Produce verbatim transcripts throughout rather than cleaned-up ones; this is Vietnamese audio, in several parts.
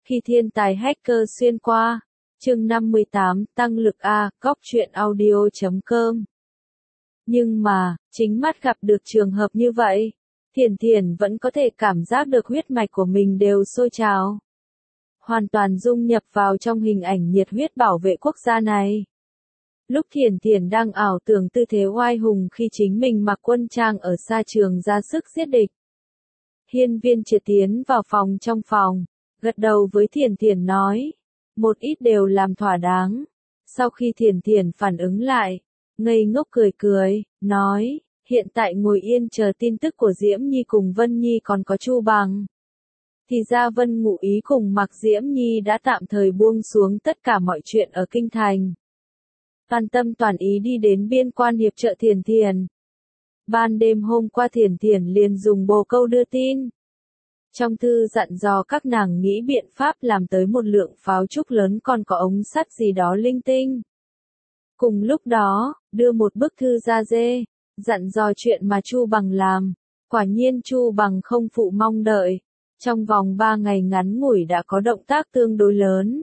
Khi thiên tài hacker xuyên qua, chương năm mươi tám, tăng lực A, góc truyện audio chấm com. Nhưng mà, chính mắt gặp được trường hợp như vậy, Thiển Thiển vẫn có thể cảm giác được huyết mạch của mình đều sôi trào. Hoàn toàn dung nhập vào trong hình ảnh nhiệt huyết bảo vệ quốc gia này. Lúc Thiển Thiển đang ảo tưởng tư thế oai hùng khi chính mình mặc quân trang ở xa trường ra sức giết địch. Hiên Viên Triệt tiến vào phòng trong phòng, gật đầu với Thiển Thiển nói, một ít đều làm thỏa đáng. Sau khi Thiển Thiển phản ứng lại, ngây ngốc cười cười, nói, hiện tại ngồi yên chờ tin tức của Diễm Nhi cùng Vân Nhi còn có Chu Bằng. Thì ra Vân Ngụ Ý cùng Mạc Diễm Nhi đã tạm thời buông xuống tất cả mọi chuyện ở Kinh Thành. Toàn tâm toàn ý đi đến biên quan hiệp trợ Thiển Thiển. Ban đêm hôm qua Thiển Thiển liền dùng bồ câu đưa tin. Trong thư dặn dò các nàng nghĩ biện pháp làm tới một lượng pháo trúc lớn còn có ống sắt gì đó linh tinh. Cùng lúc đó, đưa một bức thư ra dê, dặn dò chuyện mà Chu Bằng làm. Quả nhiên Chu Bằng không phụ mong đợi. Trong vòng ba ngày ngắn ngủi đã có động tác tương đối lớn.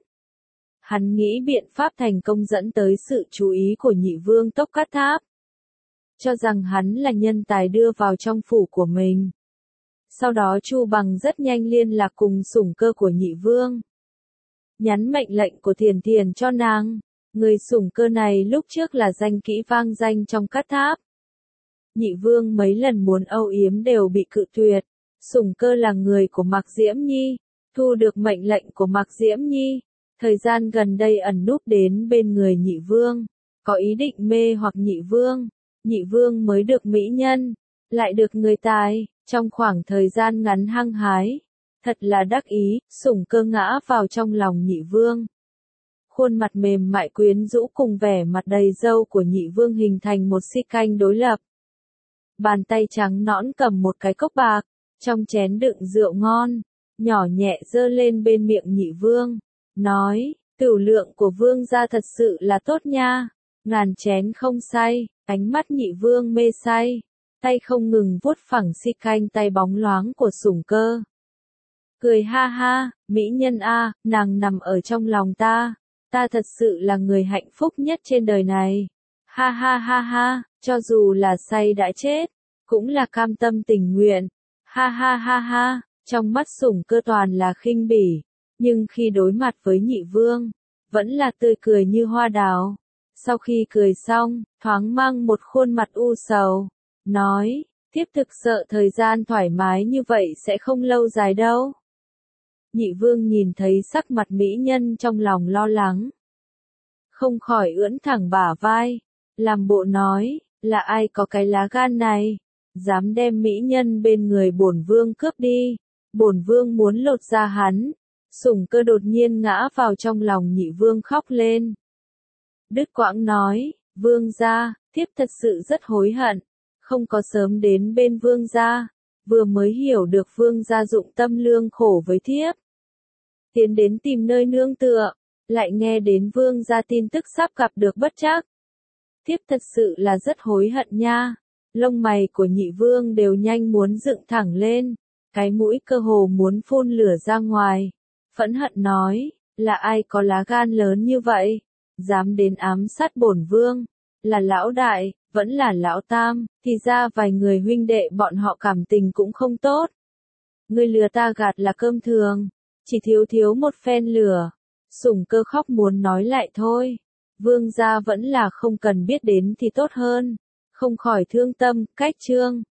Hắn nghĩ biện pháp thành công dẫn tới sự chú ý của nhị vương Tốc Cát Tháp. Cho rằng hắn là nhân tài đưa vào trong phủ của mình. Sau đó Chu Bằng rất nhanh liên lạc cùng sủng cơ của nhị vương. Nhắn mệnh lệnh của Thiển Thiển cho nàng. Người sủng cơ này lúc trước là danh kỹ vang danh trong Cát Tháp. Nhị vương mấy lần muốn âu yếm đều bị cự tuyệt. Sủng cơ là người của Mạc Diễm Nhi. Thu được mệnh lệnh của Mạc Diễm Nhi. Thời gian gần đây ẩn núp đến bên người nhị vương. Có ý định mê hoặc nhị vương. Nhị vương mới được mỹ nhân. Lại được người tài. Trong khoảng thời gian ngắn hăng hái. Thật là đắc ý. Sủng cơ ngã vào trong lòng nhị vương. Khuôn mặt mềm mại quyến rũ cùng vẻ mặt đầy râu của nhị vương hình thành một xi canh đối lập. Bàn tay trắng nõn cầm một cái cốc bạc. Trong chén đựng rượu ngon. Nhỏ nhẹ giơ lên bên miệng nhị vương. Nói, tửu lượng của vương gia thật sự là tốt nha. Ngàn chén không say. Ánh mắt nhị vương mê say. Tay không ngừng vuốt phẳng xi canh tay bóng loáng của sủng cơ. Cười ha ha, mỹ nhân a, nàng nằm ở trong lòng ta. Ta thật sự là người hạnh phúc nhất trên đời này. Ha ha ha ha, cho dù là say đã chết, cũng là cam tâm tình nguyện. Ha ha ha ha, trong mắt sủng cơ toàn là khinh bỉ. Nhưng khi đối mặt với nhị vương, vẫn là tươi cười như hoa đào. Sau khi cười xong, thoáng mang một khuôn mặt u sầu. Nói, tiếp thực sợ thời gian thoải mái như vậy sẽ không lâu dài đâu. Nhị vương nhìn thấy sắc mặt mỹ nhân trong lòng lo lắng. Không khỏi ưỡn thẳng bả vai. Làm bộ nói, là ai có cái lá gan này. Dám đem mỹ nhân bên người bổn vương cướp đi. Bổn vương muốn lột ra hắn. Sủng cơ đột nhiên ngã vào trong lòng nhị vương khóc lên. Đứt quãng nói, vương gia, thiếp thật sự rất hối hận. Không có sớm đến bên vương gia. Vừa mới hiểu được vương gia dụng tâm lương khổ với thiếp. Tiến đến tìm nơi nương tựa. Lại nghe đến vương gia tin tức sắp gặp được bất trắc. Thiếp thật sự là rất hối hận nha. Lông mày của nhị vương đều nhanh muốn dựng thẳng lên. Cái mũi cơ hồ muốn phun lửa ra ngoài. Phẫn hận nói, là ai có lá gan lớn như vậy? Dám đến ám sát bổn vương. Là lão đại, vẫn là lão tam. Thì ra vài người huynh đệ bọn họ cảm tình cũng không tốt. Người lừa ta gạt là cơm thường. Chỉ thiếu thiếu một phen lửa. Sủng cơ khóc muốn nói lại thôi. Vương gia vẫn là không cần biết đến thì tốt hơn. Không khỏi thương tâm, cách chương.